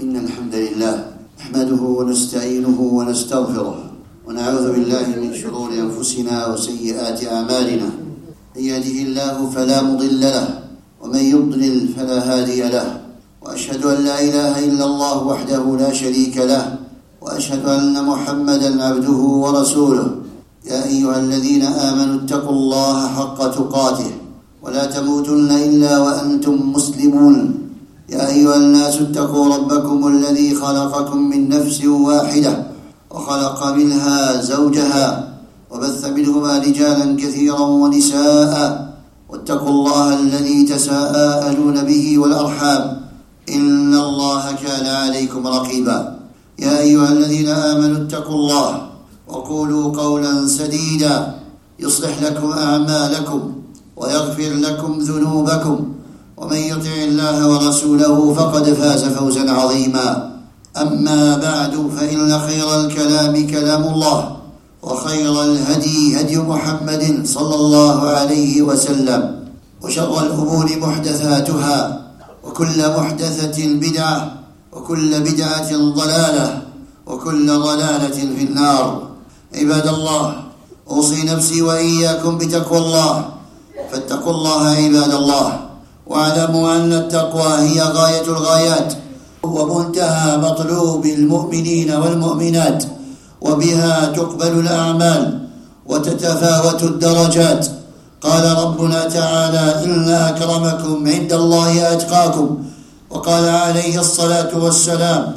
إن الحمد لله نحمده ونستعينه ونستغفره ونعوذ بالله من شرور أنفسنا وسيئات أعمالنا. من يهده الله فلا مضل له ومن يضلل فلا هادي له، وأشهد أن لا إله إلا الله وحده لا شريك له، وأشهد أن محمدا عبده ورسوله. يا أيها الذين آمنوا اتقوا الله حق تقاته ولا تموتن إلا وأنتم مسلمون. يا أيها الناس اتقوا ربكم الذي خلقكم من نفس واحدة وخلق منها زوجها وبث منهما رجالا كثيرا ونساء، واتقوا الله الذي تساءلون به والأرحام إن الله كان عليكم رقيبا. يا أيها الذين آمنوا اتقوا الله وقولوا قولا سديدا يصلح لكم أعمالكم ويغفر لكم ذنوبكم، ومن يطع الله ورسوله فقد فاز فوزا عظيما. أما بعد، فإن خير الكلام كلام الله، وخير الهدي هدي محمد صلى الله عليه وسلم، وشر الأمور محدثاتها، وكل محدثة بدعة، وكل بدعة ضلالة، وكل ضلالة في النار. عباد الله، أوصي نفسي وإياكم بتقوى الله، فاتقوا الله عباد الله، واعلموا أن التقوى هي غاية الغايات ومنتهى مطلوب المؤمنين والمؤمنات، وبها تقبل الأعمال وتتفاوت الدرجات. قال ربنا تعالى: إن أكرمكم عند الله أتقاكم. وقال عليه الصلاة والسلام: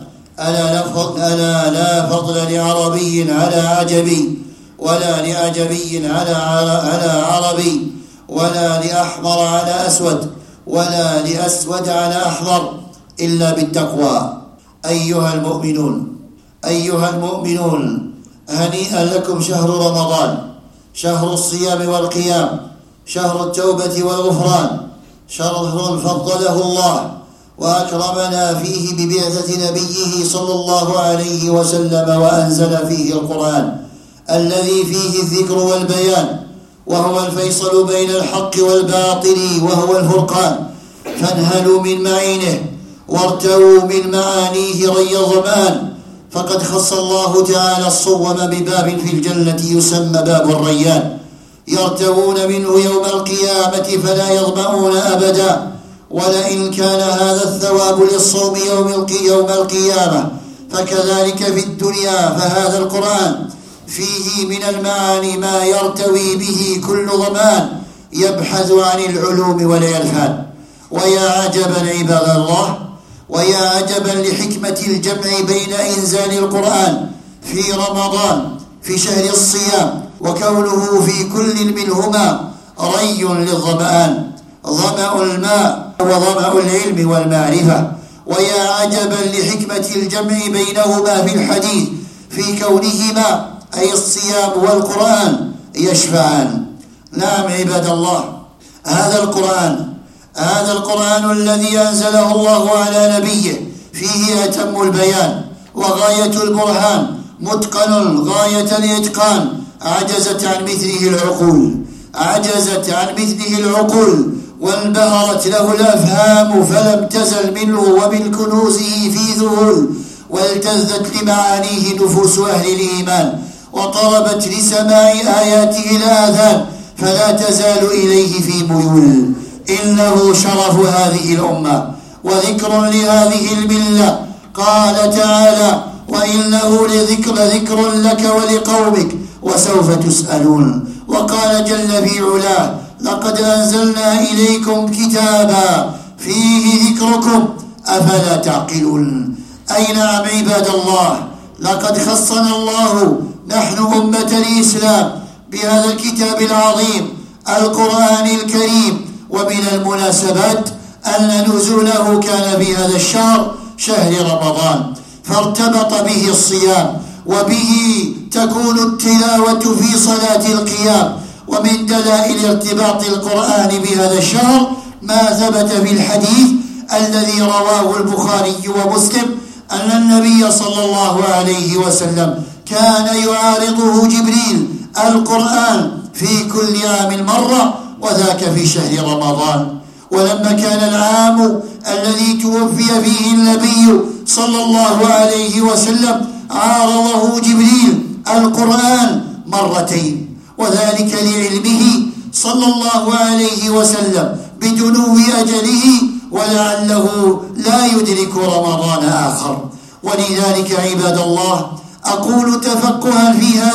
ألا لا فضل لعربي على عجبي، ولا لعجبي على عربي، ولا لأحمر على أسود، ولا لأسود على أحمر، إلا بالتقوى. أيها المؤمنون، هنيئا لكم شهر رمضان، شهر الصيام والقيام، شهر التوبة والغفران، شهر فضله الله وأكرمنا فيه ببعثة نبيه صلى الله عليه وسلم، وأنزل فيه القرآن الذي فيه الذكر والبيان، وهو الفيصل بين الحق والباطل، وهو الفرقان. فانهلوا من معينه وارتووا من معانيه ري الظمان، فقد خص الله تعالى الصوم بباب في الجنة يسمى باب الريان، يرتوون منه يوم القيامة فلا يظمؤون أبدا. ولئن كان هذا الثواب للصوم يوم القيامة، فكذلك في الدنيا، فهذا القرآن فيه من المعاني ما يرتوي به كل ظمان يبحث عن العلوم ولا يلهث. ويا عجبا عباد الله، ويا عجبا لحكمة الجمع بين إنزال القرآن في رمضان في شهر الصيام، وكونه في كل منهما ري للظمآن، ظمأ الماء وظمأ العلم والمعرفة. ويا عجبا لحكمة الجمع بينهما في الحديث في كونهما أي الصيام والقرآن يشفعان. نعم عباد الله، هذا القرآن الذي أنزله الله على نبيه فيه أتم البيان وغاية البرهان، متقن غاية الإتقان، عجزت عن مثله العقول وانبهرت له الأفهام، فلم تزل منه ومن كنوزه في ذهول، والتذت لمعانيه نفوس أهل الإيمان، وطلبت لسماع آياته الآذان، فلا تزال إليه في ميول. إنه شرف هذه الأمة وذكر لهذه الملة. قال تعالى: وإنه لذكر لك ولقومك وسوف تسألون. وقال جل في علاه: لقد أنزلنا إليكم كتابا فيه ذكركم أفلا تعقلون. أي نعم عباد الله، لقد خصنا الله نحن أمة الإسلام بهذا الكتاب العظيم القرآن الكريم. ومن المناسبات أن نزوله كان في هذا الشهر، شهر رمضان، فارتبط به الصيام، وبه تكون التلاوة في صلاة القيام. ومن دلائل ارتباط القرآن بهذا الشهر ما ثبت في الحديث الذي رواه البخاري ومسلم أن النبي صلى الله عليه وسلم كان يعارضه جبريل القرآن في كل عام مرة، وذاك في شهر رمضان. ولما كان العام الذي توفي فيه النبي صلى الله عليه وسلم عارضه جبريل القرآن مرتين، وذلك لعلمه صلى الله عليه وسلم بدنو أجله ولعله لا يدرك رمضان آخر. ولذلك عباد الله أقول تفقها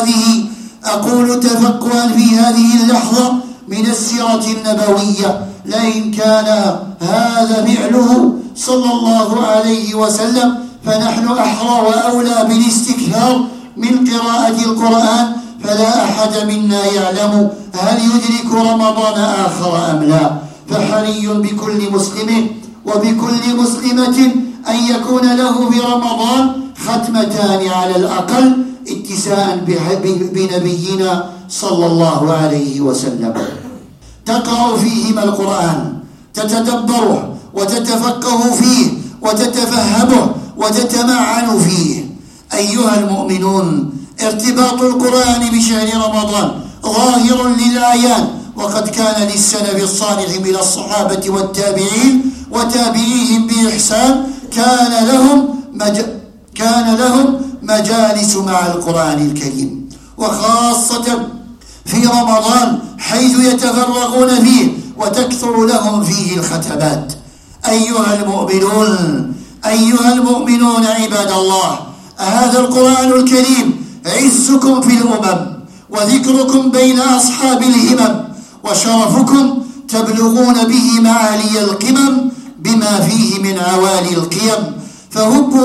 في هذه اللحظة من السيرة النبوية، لئن كان هذا فعله صلى الله عليه وسلم فنحن أحرى وأولى بالاستكثار من قراءة القرآن، فلا أحد منا يعلم هل يدرك رمضان آخر أم لا. فحري بكل مسلم وبكل مسلمة أن يكون له برمضان ختمتان على الأقل اتساء بنبينا صلى الله عليه وسلم، تقرأ فيهما القرآن، تتدبره وتتفقه فيه وتتفهمه وتتمعن فيه. أيها المؤمنون، ارتباط القرآن بشهر رمضان ظاهر للأعيان، وقد كان للسلف الصالح من الصحابة والتابعين وتابعيهم بإحسان كان لهم مجالس مع القرآن الكريم، وخاصة في رمضان حيث يتفرغون فيه وتكثر لهم فيه الختمات. أيها المؤمنون عباد الله، هذا القرآن الكريم عزكم في الأمم وذكركم بين أصحاب الهمم، وشرفكم تبلغون به معالي القمم بما فيه من عوالي القيم. فهبوا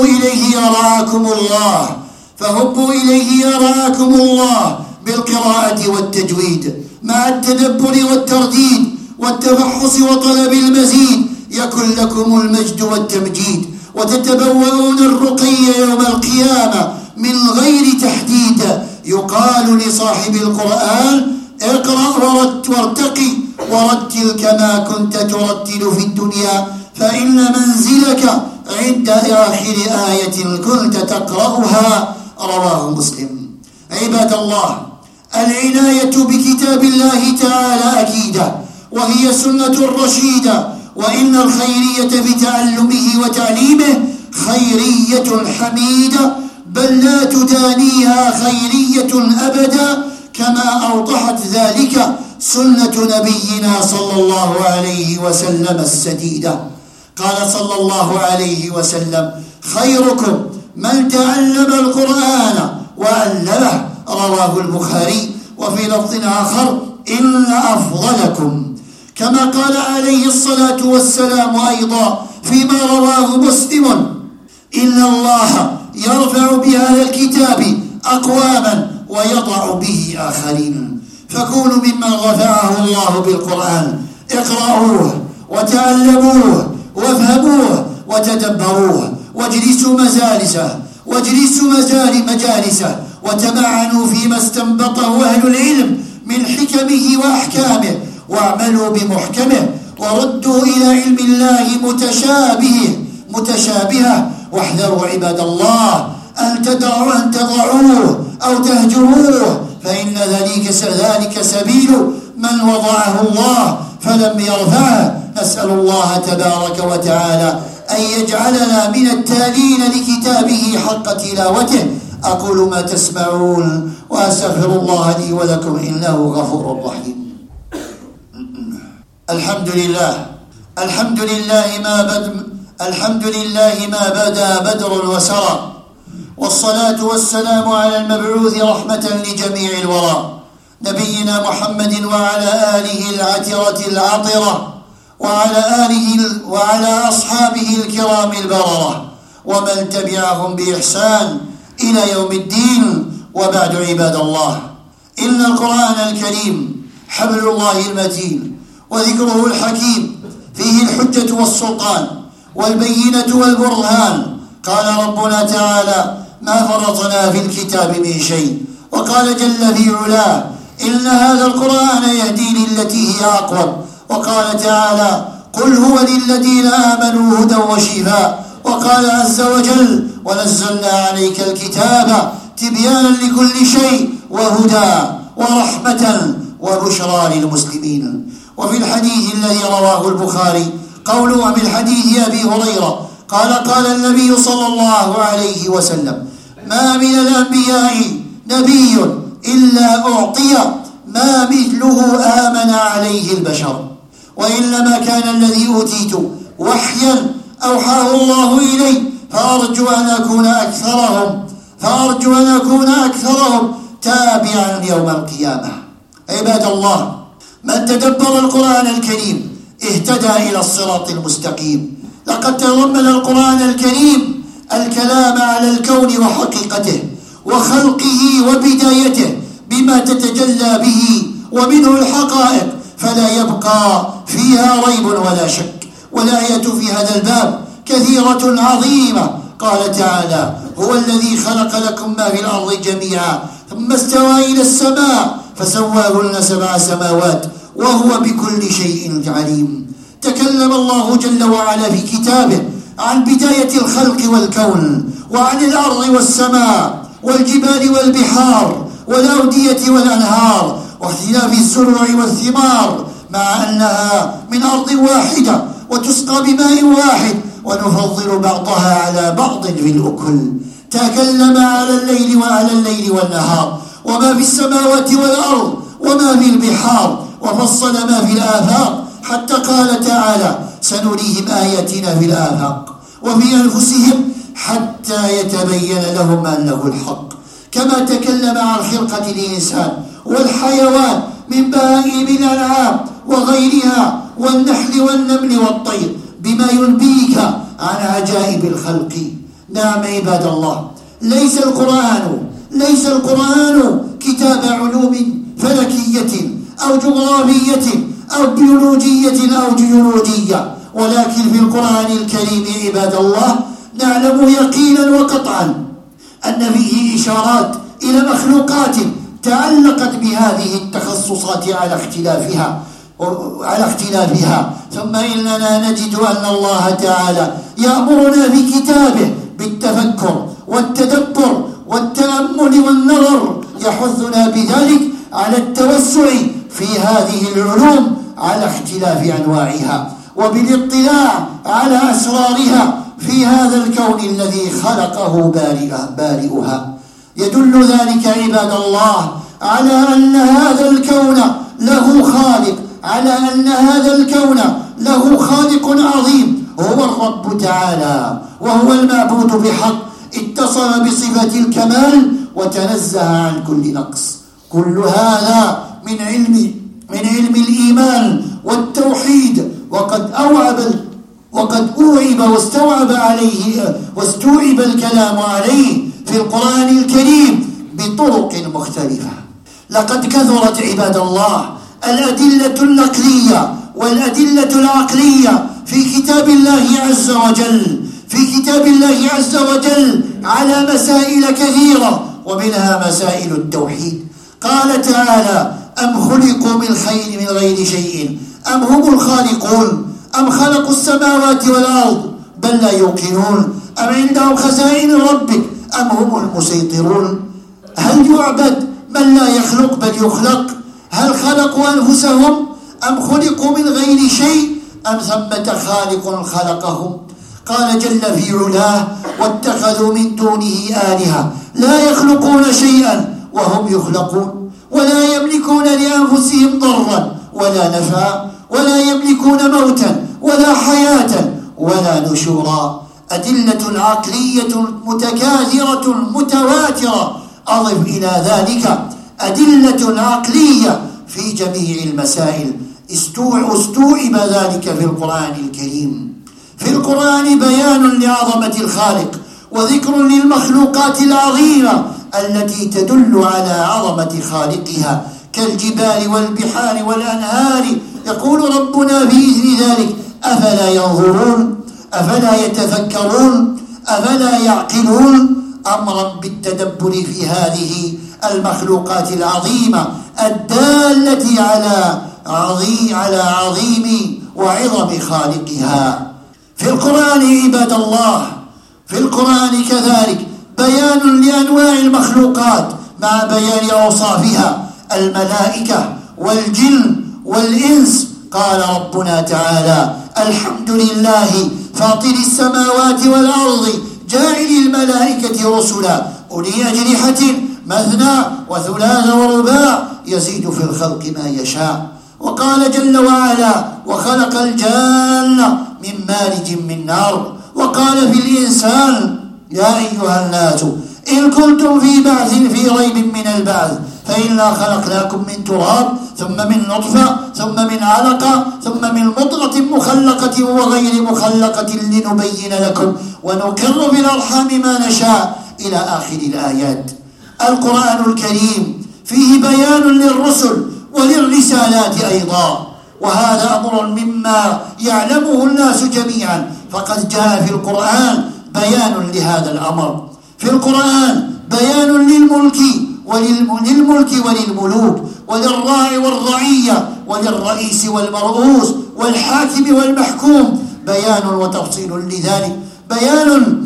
إليه يرعاكم الله بالقراءة والتجويد مع التدبر والترديد والتفحص وطلب المزيد، يكن لكم المجد والتمجيد، وتتبوؤون الرقي يوم القيامة من غير تحديد. يقال لصاحب القرآن: اقرأ وارتقي ورتل كما كنت ترتل في الدنيا، فإن منزلك عند آخر آية كنت تقرأها. رواه مسلم. عباد الله، العناية بكتاب الله تعالى أكيدة، وهي سنة رشيدة، وإن الخيرية بتعلمه وتعليمه خيرية حميدة، بل لا تدانيها خيرية أبدا، كما أوضحت ذلك سنة نبينا صلى الله عليه وسلم السديدة. قال صلى الله عليه وسلم: خيركم من تعلم القرآن وعلمه. رواه البخاري. وفي لفظ آخر: إن أفضلكم. كما قال عليه الصلاة والسلام أيضا فيما رواه مسلم: إن الله يرفع بهذا الكتاب أقواما ويضع به آخرين. فكونوا ممن رفعه الله بالقرآن. اقرأوه وتعلموه وافهموه وتدبروه، واجلسوا مجالسه وتمعنوا فيما استنبطه أهل العلم من حكمه وأحكامه، واعملوا بمحكمه، وردوا إلى علم الله متشابهه. واحذروا عباد الله أن تضعوه أو تهجروه، فإن ذلك سبيل من وضعه الله فلم يرفعه. نسأل الله تبارك وتعالى أن يجعلنا من التالين لكتابه حق تلاوته. أقول ما تسمعون وأستغفر الله لي ولكم إنه غفور رحيم. الحمد لله ما بدا بدر وسرى، والصلاة والسلام على المبعوث رحمة لجميع الورى، نبينا محمد وعلى آله العترة العطرة، وعلى أصحابه الكرام البررة، ومن تبعهم بإحسان إلى يوم الدين. وبعد، عباد الله، إن القرآن الكريم حبل الله المتين، وذكره الحكيم فيه الحجة والسلطان والبينة والبرهان. قال ربنا تعالى: ما فرطنا في الكتاب من شيء. وقال جل في علاه: إن هذا القرآن يهدي للتي هي أقوم. وقال تعالى: قل هو للذين آمنوا هدى وشفاء. وقال عز وجل: ونزلنا عليك الكتاب تبيانا لكل شيء وهدى ورحمة وبشرى للمسلمين. وفي الحديث الذي رواه البخاري قوله: من حديث أبي هريرة قال النبي صلى الله عليه وسلم: ما من الأنبياء نبي إلا أعطي ما مثله آمن عليه البشر، وإنما كان الذي أوتيت وحيا أوحاه الله إلي، فأرجو أن أكون أكثرهم تابعا يوم القيامة. عباد الله، من تدبر القرآن الكريم اهتدى إلى الصراط المستقيم. لقد تضمن القرآن الكريم الكلام على الكون وحقيقته وخلقه وبدايته بما تتجلى به ومنه الحقائق، فلا يبقى فيها ريب ولا شك. والآية في هذا الباب كثيرة عظيمة. قال تعالى: هو الذي خلق لكم ما في الأرض جميعا ثم استوى إلى السماء فسواهن 7 سماوات وهو بكل شيء عليم. تكلم الله جل وعلا في كتابه عن بداية الخلق والكون، وعن الأرض والسماء والجبال والبحار والأودية والأنهار واختلاف الزروع والثمار، مع أنها من أرض واحدة وتسقى بماء واحد ونفضل بعضها على بعض في الأكل. تكلم على الليل والنهار، وما في السماوات والأرض وما في البحار، وفصل ما في الآفاق، حتى قال تعالى: سنريهم آياتنا في الآفاق وفي أنفسهم حتى يتبين لهم أنه الحق. كما تكلم عن خلقة الإنسان والحيوان من بهائم الأنعام وغيرها والنحل والنمل والطير بما ينبيك عن عجائب الخلق. نعم عباد الله، ليس القرآن كتاب علوم فلكية أو جغرافية أو بيولوجية أو جيولوجية، ولكن في القرآن الكريم عباد الله نعلم يقينا وقطعا أن فيه إشارات إلى مخلوقات تعلقت بهذه التخصصات على اختلافها. ثم إننا نجد أن الله تعالى يأمرنا في كتابه بالتفكر والتدبر والتأمل والنظر، يحثنا بذلك على التوسع في هذه العلوم على اختلاف أنواعها، وبالاطلاع على أسرارها في هذا الكون الذي خلقه بارئها. يدل ذلك عباد الله على أن هذا الكون له خالق عظيم، هو الرب تعالى، وهو المعبود بحق، اتصل بصفة الكمال وتنزه عن كل نقص. كل هذا من علم الإيمان والتوحيد، وقد أوعب واستوعب الكلام عليه في القرآن الكريم بطرق مختلفة. لقد كثرت عباد الله الأدلة النقلية والأدلة العقلية في كتاب الله عز وجل على مسائل كثيرة، ومنها مسائل التوحيد. قال تعالى: أم خلقوا من غير شيء أم هم الخالقون أم خلقوا السماوات والأرض بل لا يوقنون أم عندهم خزائن ربك أم هم المسيطرون. هل يعبد من لا يخلق بل يخلق؟ هل خلقوا أنفسهم أم خلقوا من غير شيء أم ثمة خالق خلقهم؟ قال جل في علاه: واتخذوا من دونه آلهة لا يخلقون شيئا وهم يخلقون ولا يملكون لأنفسهم ضرا ولا نفعا ولا يملكون موتا ولا حياة ولا نشورا. أدلة عقلية متكاثرة متواترة. أضف إلى ذلك أدلة عقلية في جميع المسائل. استوعب ذلك في القرآن الكريم. في القرآن بيان لعظمة الخالق وذكر للمخلوقات العظيمة التي تدل على عظمة خالقها كالجبال والبحار والأنهار. يقول ربنا بإذن ذلك: أفلا ينظرون أفلا يتفكرون أفلا يعقلون. أمرا بالتدبر في هذه المخلوقات العظيمة الدالة على عظيم وعظم خالقها. في القرآن عباد الله، في القرآن كذلك بيان لأنواع المخلوقات مع بيان أوصافها: الملائكة والجن والإنس. قال ربنا تعالى: الحمد لله فاطر السماوات والأرض جاعل الملائكة رسلا أولي أجنحة مثنى وثلاث ورباع يزيد في الخلق ما يشاء. وقال جل وعلا وخلق الجان من مارج من نار. وقال في الإنسان يا أيها الناس إن كنتم في بعث في ريب من البعث فإنا خلقناكم من تراب ثم من نطفة ثم من علقة ثم من مضغة مخلقة وغير مخلقة لنبين لكم ونقر في الأرحام ما نشاء إلى آخر الآيات. القرآن الكريم فيه بيان للرسل وللرسالات أيضا، وهذا أمر مما يعلمه الناس جميعا، فقد جاء في القرآن بيان لهذا الأمر. في القرآن بيان للملك وللملوك وللراعي والرعية وللرئيس والمرؤوس والحاكم والمحكوم، بيان وتفصيل لذلك، بيان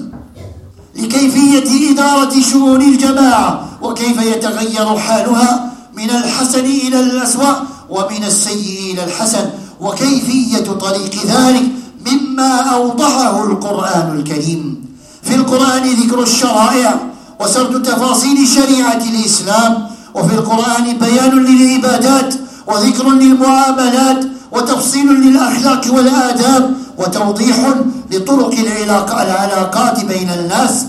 لكيفية إدارة شؤون الجماعة وكيف يتغير حالها من الحسن إلى الأسوأ ومن السيء إلى الحسن، وكيفية طريق ذلك مما أوضحه القرآن الكريم. في القرآن ذكر الشرائع وسرد تفاصيل شريعة الإسلام، وفي القرآن بيان للعبادات وذكر للمعاملات وتفصيل للأخلاق والآداب وتوضيح لطرق العلاقات بين الناس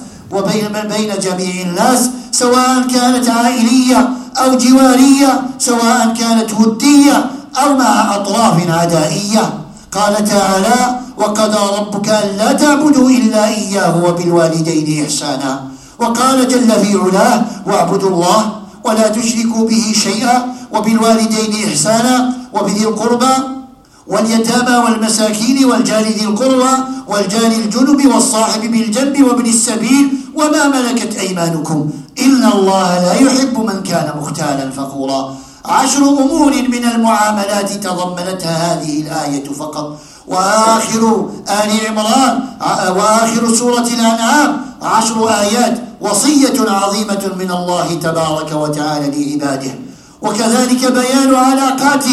وبين جميع الناس، سواء كانت عائلية أو جوارية، سواء كانت ودية أو مع أطراف عدائية. قال تعالى وقضى ربك ألا تعبدوا إلا إياه وبالوالدين إحسانا. وقال جل في علاه واعبدوا الله ولا تشركوا به شيئا وبالوالدين إحسانا وبذي القربى واليتامى والمساكين والجار ذي القربى والجار الجنب والصاحب بالجنب وابن السبيل وما ملكت أيمانكم إن الله لا يحب من كان مختالا فخورا. 10 أمور من المعاملات تضمنتها هذه الآية فقط. وآخر آل عمران وآخر سورة الأنعام 10 آيات وصية عظيمة من الله تبارك وتعالى لعباده. وكذلك بيان علاقات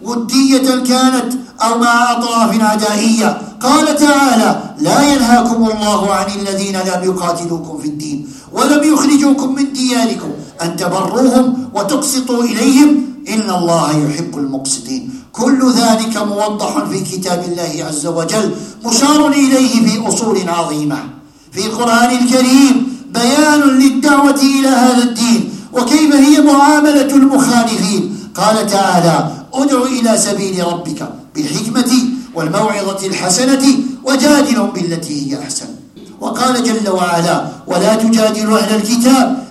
ودية كانت أو مع أطراف عدائية. قال تعالى لا ينهاكم الله عن الذين لم يقاتلوكم في الدين ولم يخرجوكم من دياركم أن تبروهم وتقسطوا إليهم إن الله يحب المقسطين. كل ذلك موضح في كتاب الله عز وجل مشار إليه في أصول عظيمة. في القرآن الكريم بيان للدعوة إلى هذا الدين وكيف هي معاملة المخالفين. قال تعالى ادع إلى سبيل ربك بالحكمة والموعظة الحسنة وجادلهم بالتي هي أحسن. وقال جل وعلا ولا تجادلوا أهل الكتاب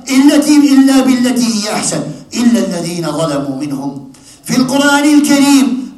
إلا بالتي هي أحسن إلا الذين ظلموا منهم. في القرآن الكريم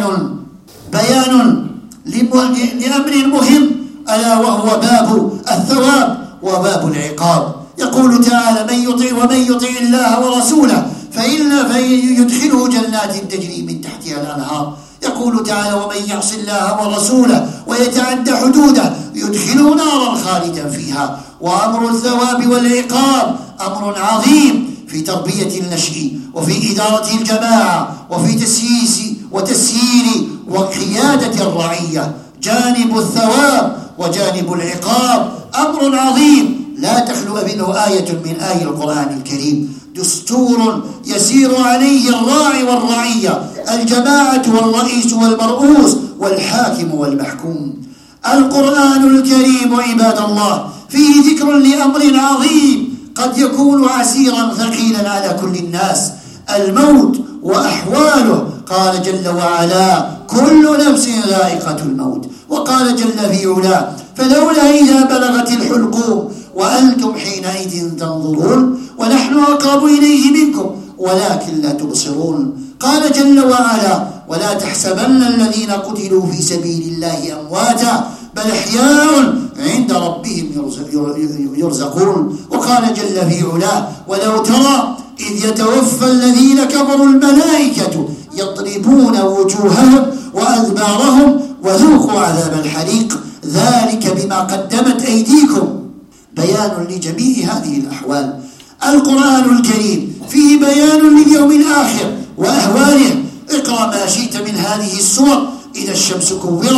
بيان لأمر مهم ألا وهو باب الثواب وباب العقاب. يقول تعالى ومن يطع الله ورسوله فإن يدخله جنات تجري من تحتها الأنهار. يقول تعالى ومن يعص الله ورسوله ويتعدى حدوده يدخله نارا خالدا فيها. وأمر الثواب والعقاب أمر عظيم في تربية النشء وفي إدارة الجماعة وفي تسييس وتسيير وقيادة الرعية. جانب الثواب وجانب العقاب أمر عظيم لا تخلو منه آية من آي القرآن الكريم. دستور يسير عليه الراعي والرعية، الجماعة والرئيس والمرؤوس والحاكم والمحكوم. القرآن الكريم عباد الله فيه ذكر لأمر عظيم قد يكون عسيرا ثقيلا على كل الناس، الموت وأحواله. قال جل وعلا كل نفس ذائقة الموت. وقال جل في علاه فلولا إذا بلغت الحلقوم وأنتم حينئذ تنظرون ونحن أقرب إليه منكم ولكن لا تبصرون. قال جل وعلا ولا تحسبن الذين قتلوا في سبيل الله أمواتا بل أحياء عند ربهم يرزقون. وقال جل في علاه ولو ترى إذ يتوفى الذين كفروا الملائكة يضربون وجوههم وأدبارهم وذوقوا عذاب الحريق ذلك بما قدمت أيديكم. بيان لجميع هذه الأحوال. القرآن الكريم فيه بيان لليوم الآخر وأهواله. اقرأ ما شئت من هذه السور إذا الشمس كورت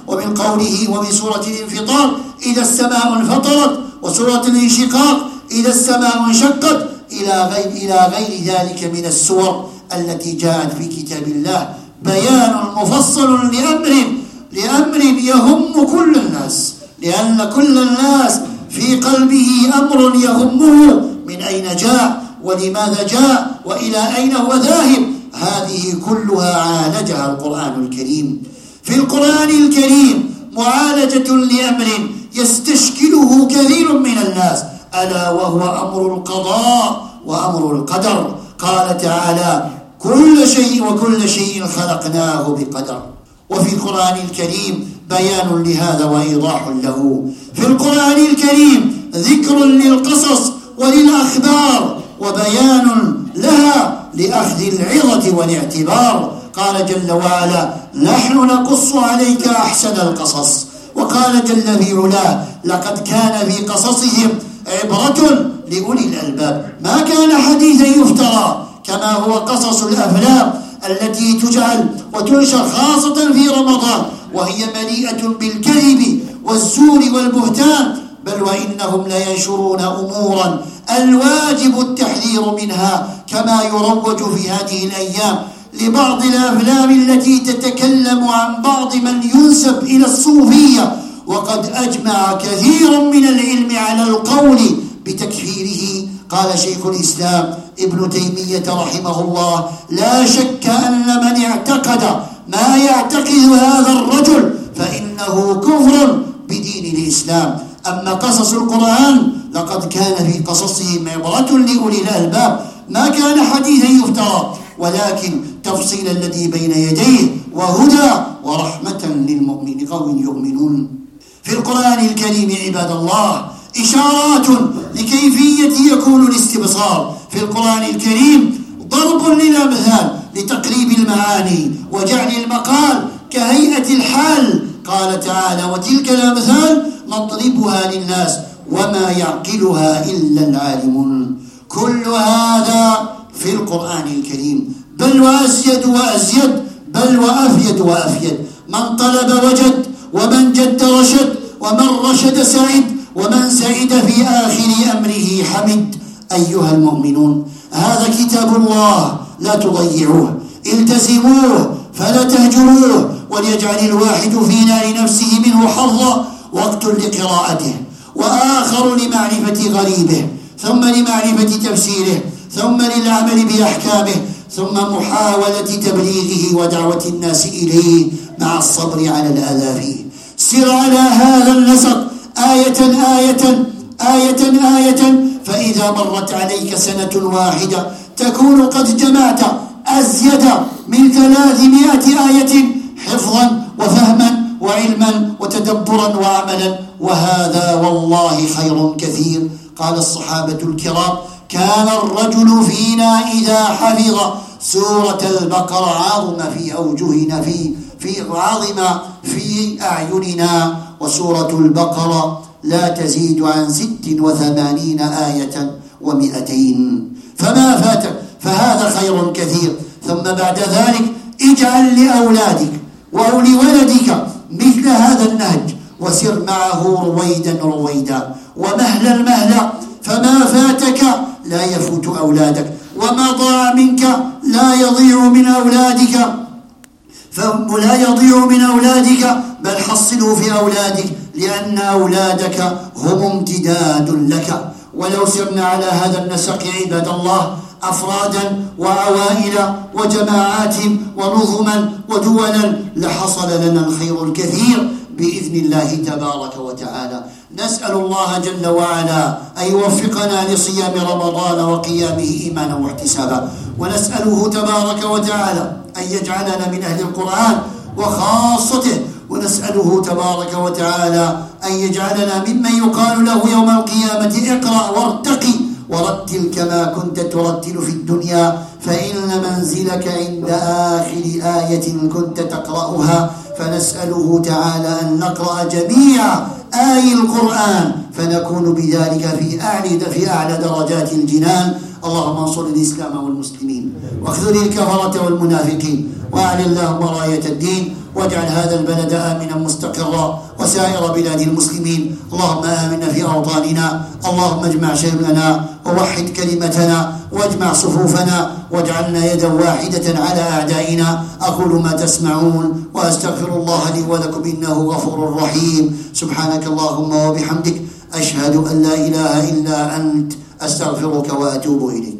ومن قوله ومن سورة الانفطار إذا السماء انفطرت، وسورة الانشقاق إذا السماء انشقت، إلى غير ذلك من السور التي جاءت في كتاب الله. بيان مفصل لأمر يهم كل الناس، لأن كل الناس في قلبه أمر يهمه، من أين جاء ولماذا جاء وإلى أين هو ذاهب. هذه كلها عالجها القرآن الكريم. في القرآن الكريم معالجة لأمر يستشكله كثير من الناس، ألا وهو أمر القضاء وأمر القدر. قال تعالى كل شيء خلقناه بقدر. وفي القرآن الكريم بيان لهذا وإيضاح له. في القرآن الكريم ذكر للقصص وللأخبار وبيان لها لأخذ العظة والاعتبار. قال جل وعلا نحن نقص عليك أحسن القصص. وقال جل في علاه لقد كان في قصصهم عبرة لأولي الألباب ما كان حديثا يفترى، كما هو قصص الأفلام التي تجعل وتنشر خاصة في رمضان، وهي مليئة بالكذب والزور والبهتان، بل وإنهم لينشرون أمورا الواجب التحذير منها، كما يروج في هذه الأيام لبعض الأفلام التي تتكلم عن بعض من ينسب إلى الصوفية، وقد أجمع كثير من العلم على القول بتكفيره. قال شيخ الإسلام ابن تيمية رحمه الله لا شك أن من اعتقد ما يعتقد هذا الرجل فإنه كفر بدين الإسلام. أما قصص القرآن لقد كان في قصصهم عبرة لأولي الألباب ما كان حديثا يفترى، ولكن تفصيل الذي بين يديه وهدى ورحمة للمؤمن قوم يؤمنون. في القرآن الكريم عباد الله إشارات لكيفية يكون الاستبصار. في القرآن الكريم ضرب للأمثال لتقريب المعاني وجعل المقال كهيئة الحال. قال تعالى وتلك الأمثال نضربها للناس وما يعقلها إلا العالمون. كل هذا في القرآن الكريم، بل وأزيد وأزيد، بل وأفيد وأفيد. من طلب وجد، ومن جد رشد، ومن رشد سعد، ومن سعد في آخر أمره حمد. أيها المؤمنون هذا كتاب الله لا تضيعوه، التزموه فلا تهجروه، وليجعل الواحد فينا لنفسه منه حظا وقت لقراءته، وآخر لمعرفة غريبه، ثم لمعرفة تفسيره، ثم للعمل بأحكامه، ثم محاولة تبليغه ودعوة الناس إليه مع الصبر على الأذى فيه. سر على هذا النسق آية آية آية آية، فإذا مرت عليك سنة واحدة تكون قد جمعت أزيد من 300 آية حفظا وفهما وعلما وتدبرا وعملا، وهذا والله خير كثير. قال الصحابة الكرام كان الرجل فينا إذا حفظ سورة البقرة عظم في أوجهنا عظم في أعيننا، وسورة البقرة لا تزيد عن 86 آية و200، فما فاتك فهذا خير كثير. ثم بعد ذلك اجعل لأولادك ولولدك مثل هذا النهج، وسر معه رويدا رويدا ومهلا مهلا، فما فاتك لا يفوت أولادك، وما ضاع منك لا يضيع من أولادك، بل حصله في أولادك، لأن أولادك هم امتداد لك. ولو سرنا على هذا النسق عباد الله أفرادا وعوائل وجماعات ونظما ودولا لحصل لنا الخير الكثير بإذن الله تبارك وتعالى. نسأل الله جل وعلا أن يوفقنا لصيام رمضان وقيامه إيمانا واحتسابا، ونسأله تبارك وتعالى أن يجعلنا من أهل القرآن وخاصته، ونسأله تبارك وتعالى أن يجعلنا ممن يقال له يوم القيامة اقرأ وارتقي ورتل كما كنت ترتل في الدنيا، فإن منزلك عند آخر آية كنت تقرأها. فنسأله تعالى أن نقرأ جميع آي القرآن فنكون بذلك في أعلى درجات الجنان. اللهم انصر الإسلام والمسلمين واخذل الكفرة والمنافقين، وأعل اللهم راية الدين، واجعل هذا البلد آمنا مستقرا وسائر بلاد المسلمين. اللهم آمنا في أوطاننا، اللهم اجمع شملنا ووحد كلمتنا واجمع صفوفنا واجعلنا يدا واحدة على أعدائنا. أقول ما تسمعون وأستغفر الله لي ولكم إنه غفور رحيم. سبحانك اللهم وبحمدك، أشهد أن لا إله إلا أنت، أستغفرك وأتوب إليك.